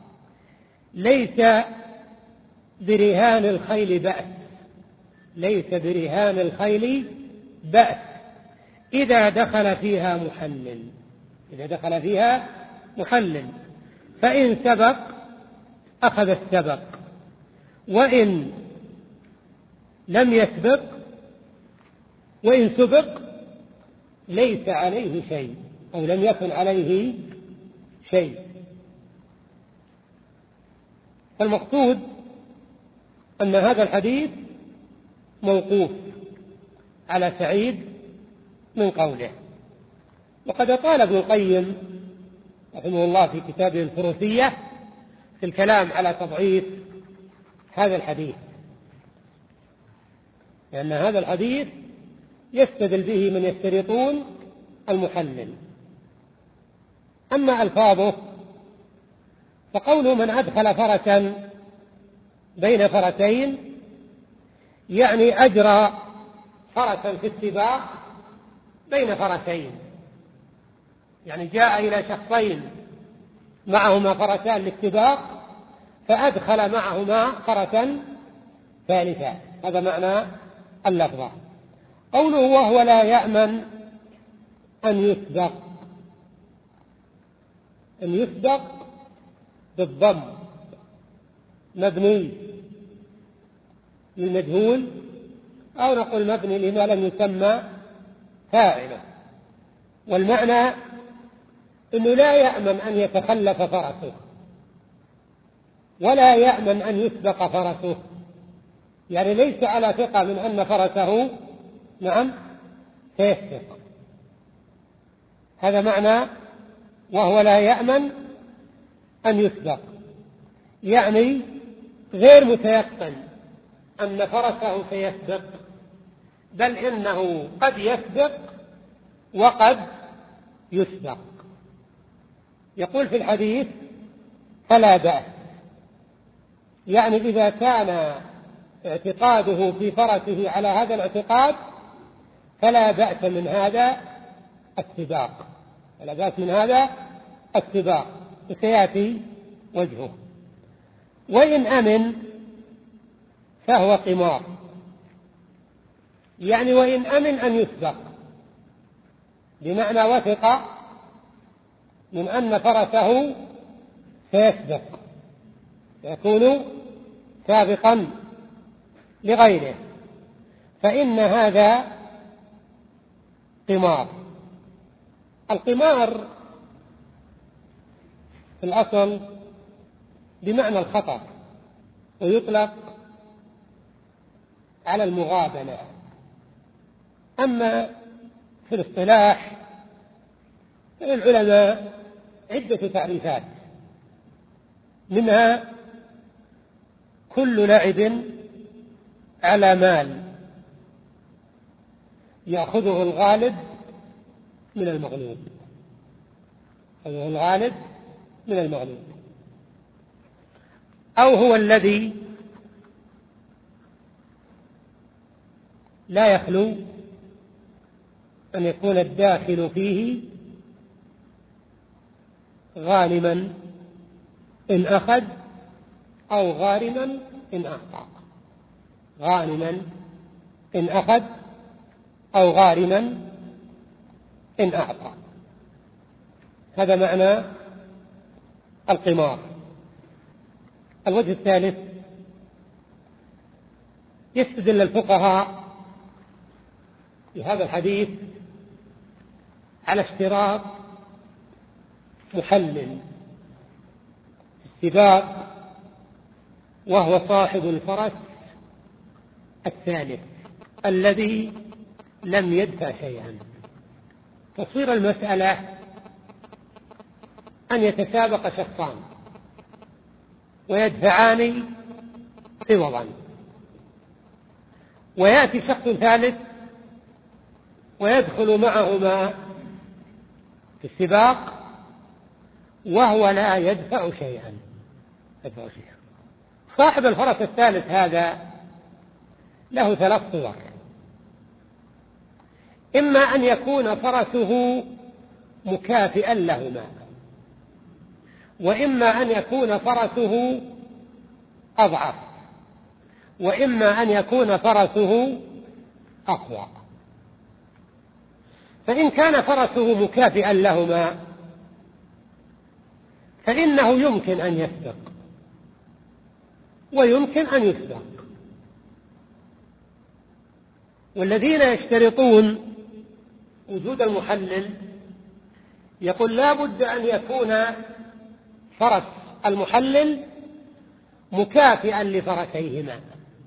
ليس برهان الخيل بأس، ليس برهان الخيل بأس إذا دخل فيها محلل، إذا دخل فيها محلل، فإن سبق أخذ السبق، وإن لم يسبق وإن سبق ليس عليه شيء أو لم يكن عليه شيء. فالمقصود أن هذا الحديث موقوف على سعيد من قوله. وقد قال ابن القيم رحمه الله في كتابه الفروسية في الكلام على تضعيف هذا الحديث، لأن هذا الحديث يستدل به من يشترطون المحلل. أما ألفاظه فقوله من أدخل فرسا بين فرسين يعني أجرى فرسا في السباق بين فرسين، يعني جاء إلى شخصين معهما فرسان للسباق فأدخل معهما فرسا ثالثا، هذا معنى اللفظة. قوله وهو لا يأمن أن يسبق، أن يسبق بالضم مبني للمجهول، أو نقول مبني لما لم يسمى فاعله، والمعنى أنه لا يأمن أن يتخلف فرسه ولا يأمن أن يسبق فرسه، يعني ليس على ثقة من أن فرسه نعم سيسبق. هذا معنى وهو لا يأمن أن يسبق، يعني غير متيقن أن فرسه سيسبق، بل إنه قد يسبق وقد يسبق. يقول في الحديث فلا بأس، يعني إذا كان اعتقاده في فرسه على هذا الاعتقاد فلا بأس من هذا السباق، فلا بأس من هذا السباق، وسيأتي وجهه. وإن أمن فهو قمار، يعني وإن أمن أن يسبق، بمعنى وثق من أن فرسه سيسبق، يكون سابقا لغيره، فإن هذا قمار. القمار في الأصل بمعنى الخطر، ويطلق على المغابنة. أما في الاصطلاح للعلماء عدة تعريفات، منها كل لعب على مال يأخذه الغالب من المغلوب، يأخذه الغالب من المغلوب، أو هو الذي لا يخلو أن يكون الداخل فيه غانما إن أخذ أو غارما إن أعطى، غانما إن أخذ أو غارما إن أعطى. هذا معنى القمار. الوجه الثالث، يستدل الفقهاء في هذا الحديث على اشتراط محلل في السباق، وهو صاحب الفرس الثالث الذي لم يدفع شيئا. تصير المسألة أن يتسابق شخصان ويدفعان عوضا، ويأتي شخص ثالث ويدخل معهما في السباق وهو لا يدفع شيئا. يدفع شيئا. صاحب الفرس الثالث هذا له ثلاث صور: إما أن يكون فرسه مكافئا لهما، وإما أن يكون فرسه أضعف، وإما أن يكون فرسه أقوى. فإن كان فرسه مكافئا لهما فإنه يمكن أن يسبق ويمكن أن يسبق. والذين يشترطون وجود المحلل يقول لا بد أن يكون فرس المحلل مكافئا لفرسيهما،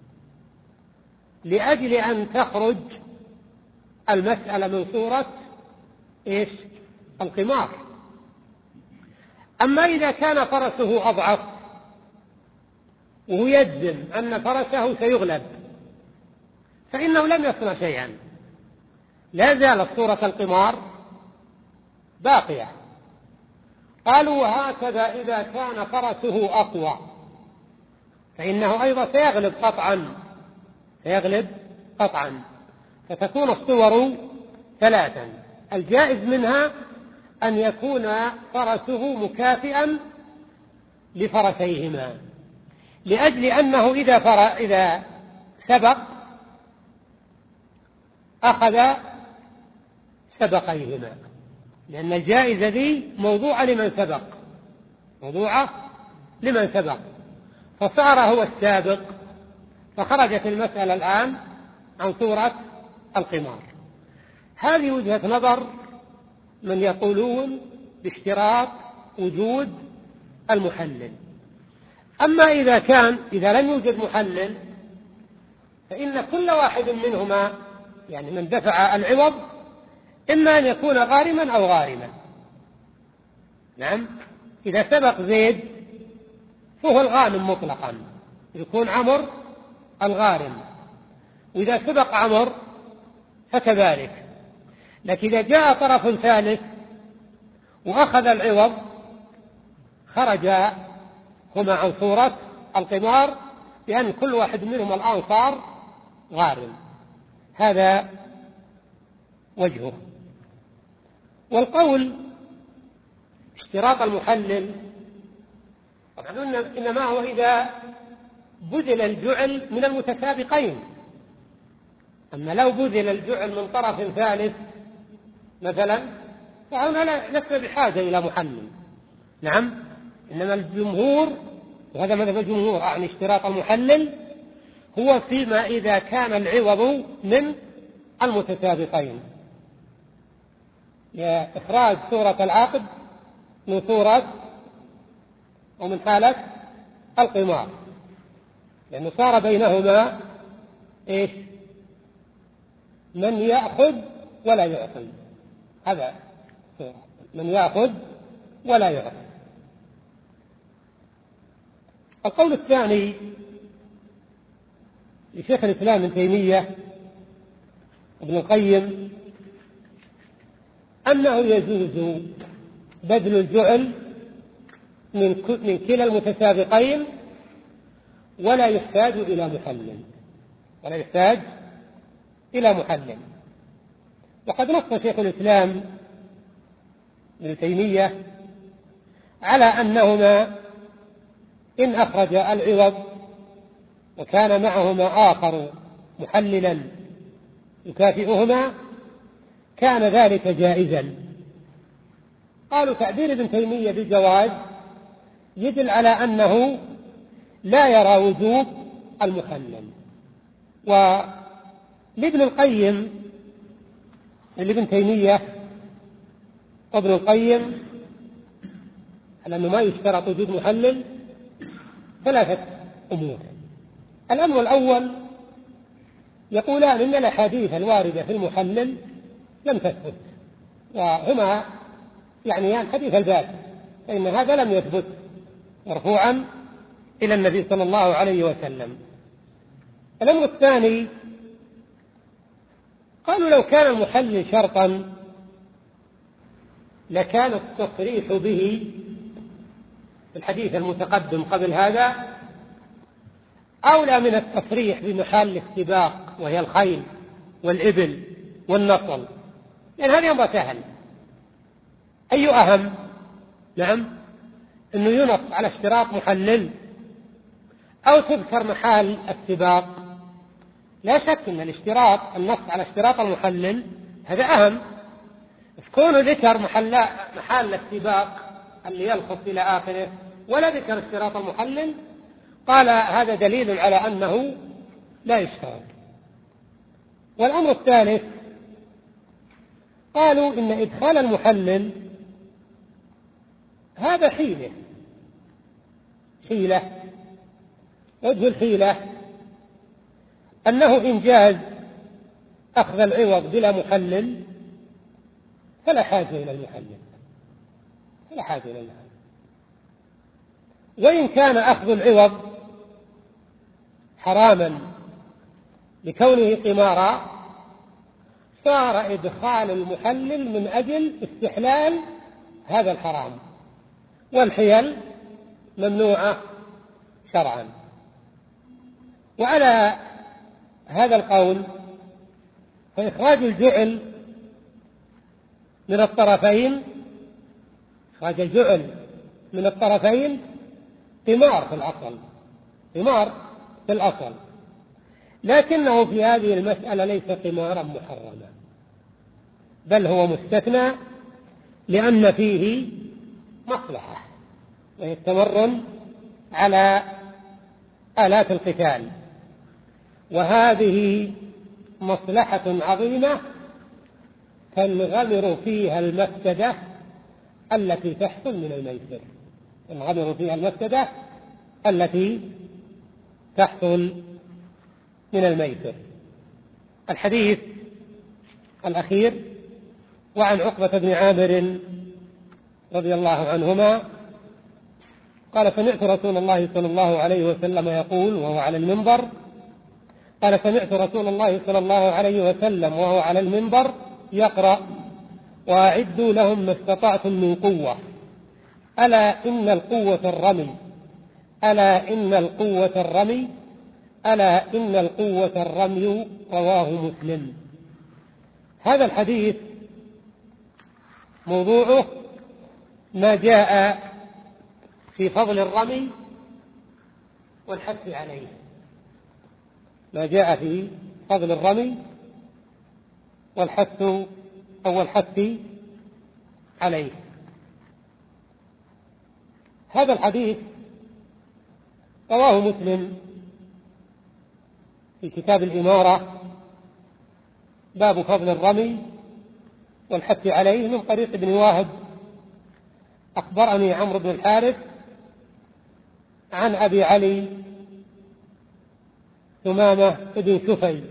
لأجل أن تخرج المسألة من صورة إيش؟ القمار. أما إذا كان فرسه أضعف وهو يجزم أن فرسه سيغلب فإنه لم يصنع شيئا، لا زالت صورة القمار باقية. قالوا وهكذا إذا كان فرسه أقوى فإنه أيضا سيغلب قطعا، سيغلب قطعا. فتكون الصور ثلاثا: الجائز منها أن يكون فرسه مكافئا لفرسيهما، لأجل أنه إذا, فر... إذا سبق أخذ سبقيهما، لأن الجائزة دي موضوعة لمن سبق، موضوعة لمن سبق، فصار هو السابق، فخرجت المسألة الآن عن صورة القمار. هذه وجهة نظر من يقولون باشتراط وجود المحلل. أما إذا كان إذا لم يوجد محلل فإن كل واحد منهما، يعني من دفع العوض، إما أن يكون غارما أو غارما. نعم، إذا سبق زيد فهو الغانم مطلقا، يكون عمر الغارم، وإذا سبق عمر فكذلك. لكن إذا جاء طرف ثالث وأخذ العوض خرج هما عن صورة القمار، لأن كل واحد منهم الآن صار غارم. هذا وجهه. والقول اشتراط المحلل طبعا إنما هو إذا بذل الجعل من المتسابقين، أما لو بذل الجعل من طرف ثالث مثلا فهنا لسنا بحاجة إلى محلل. نعم، إنما الجمهور، وهذا مذهب الجمهور، أعني اشتراط المحلل هو فيما إذا كان العوض من المتسابقين، إخراج صورة العقد من صورة ومن حالة القمار، لأنه صار بينهما إيش؟ من يأخذ ولا يعطي. هذا من يأخذ ولا يعطي. القول الثاني لشيخ الإسلام ابن تيمية ابن القيم أنه يجوز بذل الجعل من كلا المتسابقين ولا يحتاج إلى محلل، ولا يحتاج إلى محلل. وقد نص شيخ الإسلام ابن تيمية على أنهما إن أخرج العوض وكان معهما آخر محللا يكافئهما كان ذلك جائزا. قالوا تعبير ابن تيمية بالجواز يدل على أنه لا يرى وجوب المحلل. ولابن القيم لابن تيمية وابن القيم على أنه ما يشترط وجود محلل ثلاثة أمور. الأمر الأول يقولان إن الأحاديث الواردة في المحلل لم تثبت، وهما يعنيان حديث الباب، فإن هذا لم يثبت مرفوعا إلى النبي صلى الله عليه وسلم. الأمر الثاني قالوا لو كان المحلل شرطا لكان التصريح به في الحديث المتقدم قبل هذا أولى من التصريح بمحال السباق وهي الخيل والإبل والنصل، لأن هذا أمر سهل. أي أهم؟ نعم، أنه ينص على اشتراط محلل أو تذكر محال السباق. لا شك أن الاشتراط النص على اشتراط المحلل هذا أهم. كونه ذكر محل محال السباق اللي يلخص إلى آخره ولا ذكر اشتراط المحلل قال هذا دليل على أنه لا يشترط. والأمر الثالث قالوا إن إدخال المحلل هذا حيلة حيلة وجه الحيلة أنه إنجاز أخذ العوض بلا محلل فلا حاجة إلى المحلل، فلا حاجة إلى المحلل. وإن كان أخذ العوض حراما لكونه قمارا صار إدخال المحلل من أجل استحلال هذا الحرام، والحيل ممنوعة شرعا. وعلى هذا القول فإخراج الجعل من الطرفين إخراج الجعل من الطرفين قمار في الأصل، قمار في الأصل، لكنه في هذه المسألة ليس قمارا محرما، بل هو مستثنى لأن فيه مصلحة وهي التمرن على آلات القتال، وهذه مصلحة عظيمة تنغمر فيها المفسدة التي تحصل من الميسر، تنغمر فيها المفسدة التي تحصل من الميسر. الحديث الأخير وعن عقبة بن عامر رضي الله عنهما قال سمعت رسول الله صلى الله عليه وسلم يقول وهو على المنبر قال سمعت رسول الله صلى الله عليه وسلم وهو على المنبر يقرأ وأعدوا لهم ما استطعتم من قوة ألا إن القوة الرمي ألا إن القوة الرمي ألا إن القوة الرمي رواه مسلم. هذا الحديث موضوعه ما جاء في فضل الرمي والحث عليه، ما جاء في فضل الرمي والحث أو الحث عليه. هذا الحديث رواه مسلم في كتاب الإمارة باب فضل الرمي والحث عليه من طريق ابن واهب أخبرني عمرو بن الحارث عن أبي علي ثمامة بن شفي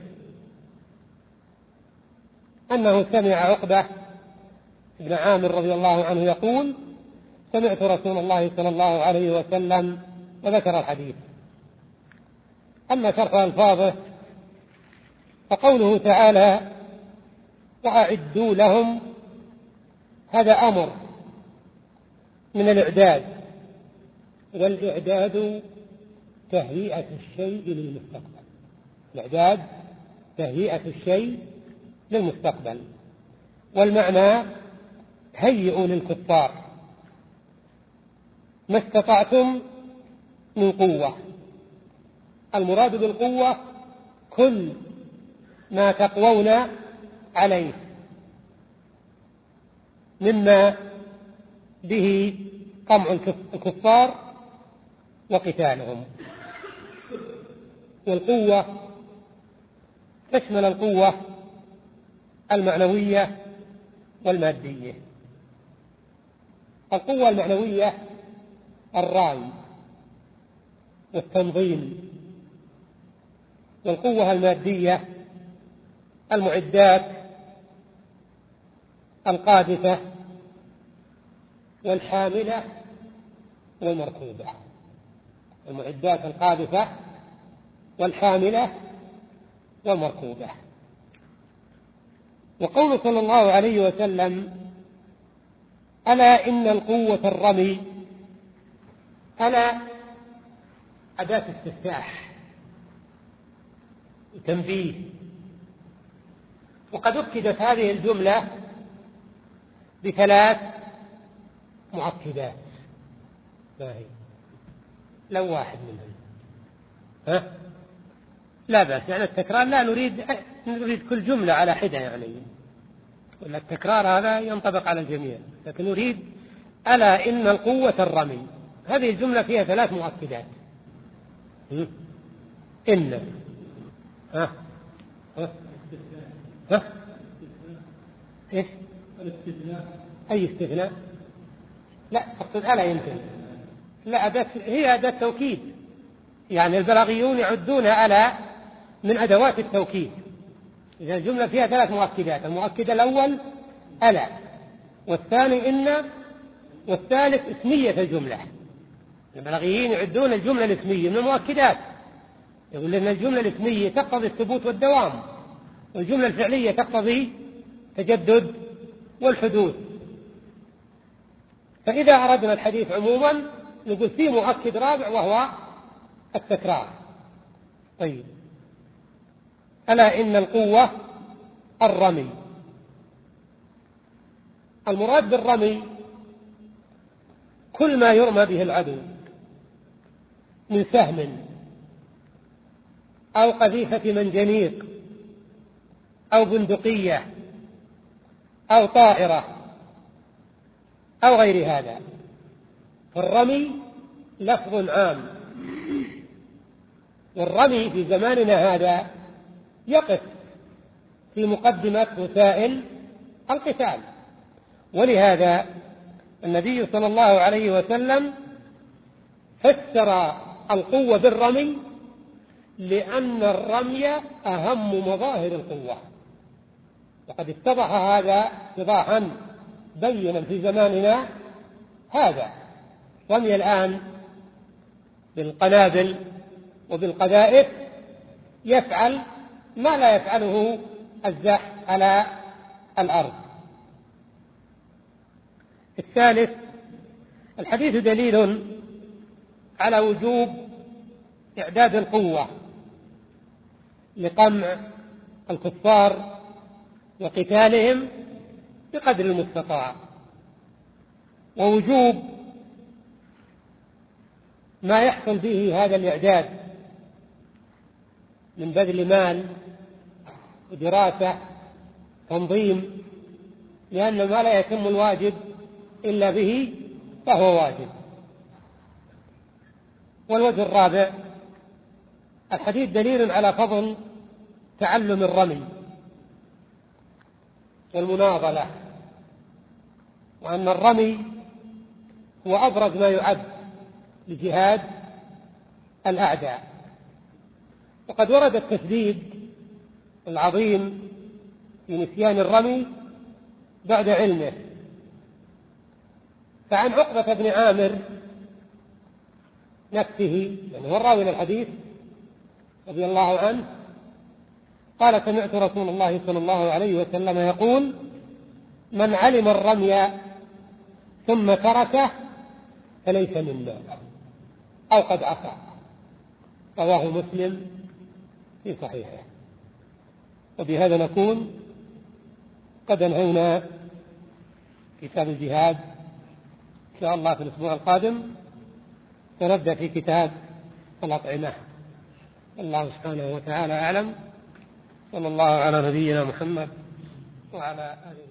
أنه سمع عقبة بن عامر رضي الله عنه يقول سمعت رسول الله صلى الله عليه وسلم وذكر الحديث. أما شرح ألفاظه فقوله تعالى وأعدوا لهم هذا أمر من الإعداد، والإعداد تهيئة الشيء للمستقبل، الإعداد تهيئة الشيء للمستقبل، والمعنى هيئوا للكفار ما استطعتم من قوة. المراد بالقوة كل ما تقوون عليه مما به قمع الكفار وقتالهم. والقوة تشمل القوة المعنوية والمادية. القوة المعنوية الرأي والتنظيم، والقوة المادية المعدات القاذفة والحاملة والمركوبة، المعدات القاذفة والحاملة والمركوبة. وقول صلى الله عليه وسلم ألا إن القوة الرمي، ألا أداة استفتاح وتنبيه. وقد أكدت هذه الجملة بثلاث مؤكدات، ما هي؟ لو واحد منهم ها؟ لا بأس، يعني التكرار لا نريد نريد كل جملة على حدة، يعني ولا التكرار هذا ينطبق على الجميع، لكن نريد ألا إن القوة الرمي. هذه الجملة فيها ثلاث مؤكدات. إن ها ها ها إيش؟ أي استثناء؟ لا أقصد ألا يمكن، لا أداة، هي أداة توكيد، يعني البلاغيون يعدون ألا من أدوات التوكيد. إذا الجملة فيها ثلاث مؤكدات، المؤكد الأول ألا، والثاني إن، والثالث اسمية الجملة. البلاغيين يعدون الجملة الاسمية من المؤكدات، يقول لأن الجملة الاسمية تقتضي الثبوت والدوام، والجملة الفعلية تقتضي تجدد والحدوث. فإذا أردنا الحديث عموما نقول فيه مؤكد رابع وهو التكرار. طيب، ألا إن القوة الرمي. المراد بالرمي كل ما يرمى به العدو من سهم أو قذيفة منجنيق أو بندقية أو طائرة أو غير هذا. فالرمي لفظ عام، والرمي في زماننا هذا يقف في مقدمة وسائل القتال، ولهذا النبي صلى الله عليه وسلم فسر القوة بالرمي لأن الرمي أهم مظاهر القوة، وقد اتضح هذا اتضاحا بينا في زماننا هذا. رمي الآن بالقنابل وبالقذائف يفعل ما لا يفعله الزحف على الأرض. الثالث الحديث دليل على وجوب إعداد القوة لقمع الكفار وقتالهم بقدر المستطاع، ووجوب ما يحصل به هذا الإعداد من بذل مال ودراسة تنظيم، لأن ما لا يتم الواجب إلا به فهو واجب. والوجه الرابع: الحديث دليل على فضل تعلم الرمي والمناضلة، وأن الرمي هو أبرز ما يعد لجهاد الأعداء. وقد ورد التشديد العظيم في نسيان الرمي بعد علمه. فعن عقبة بن عامر نفسه، يعني هو الراوي للحديث رضي الله عنه، قال: سمعت رسول الله صلى الله عليه وسلم يقول: من علم الرمي ثم تركه فليس منا، أو قد عصى. رواه مسلم في صحيحه. وبهذا نكون قد انهينا كتاب الجهاد. إن شاء الله في الأسبوع القادم سنبدأ في كتاب الأطعمة. الله سبحانه وتعالى أعلم. صلى الله على نبينا محمد وعلى آله.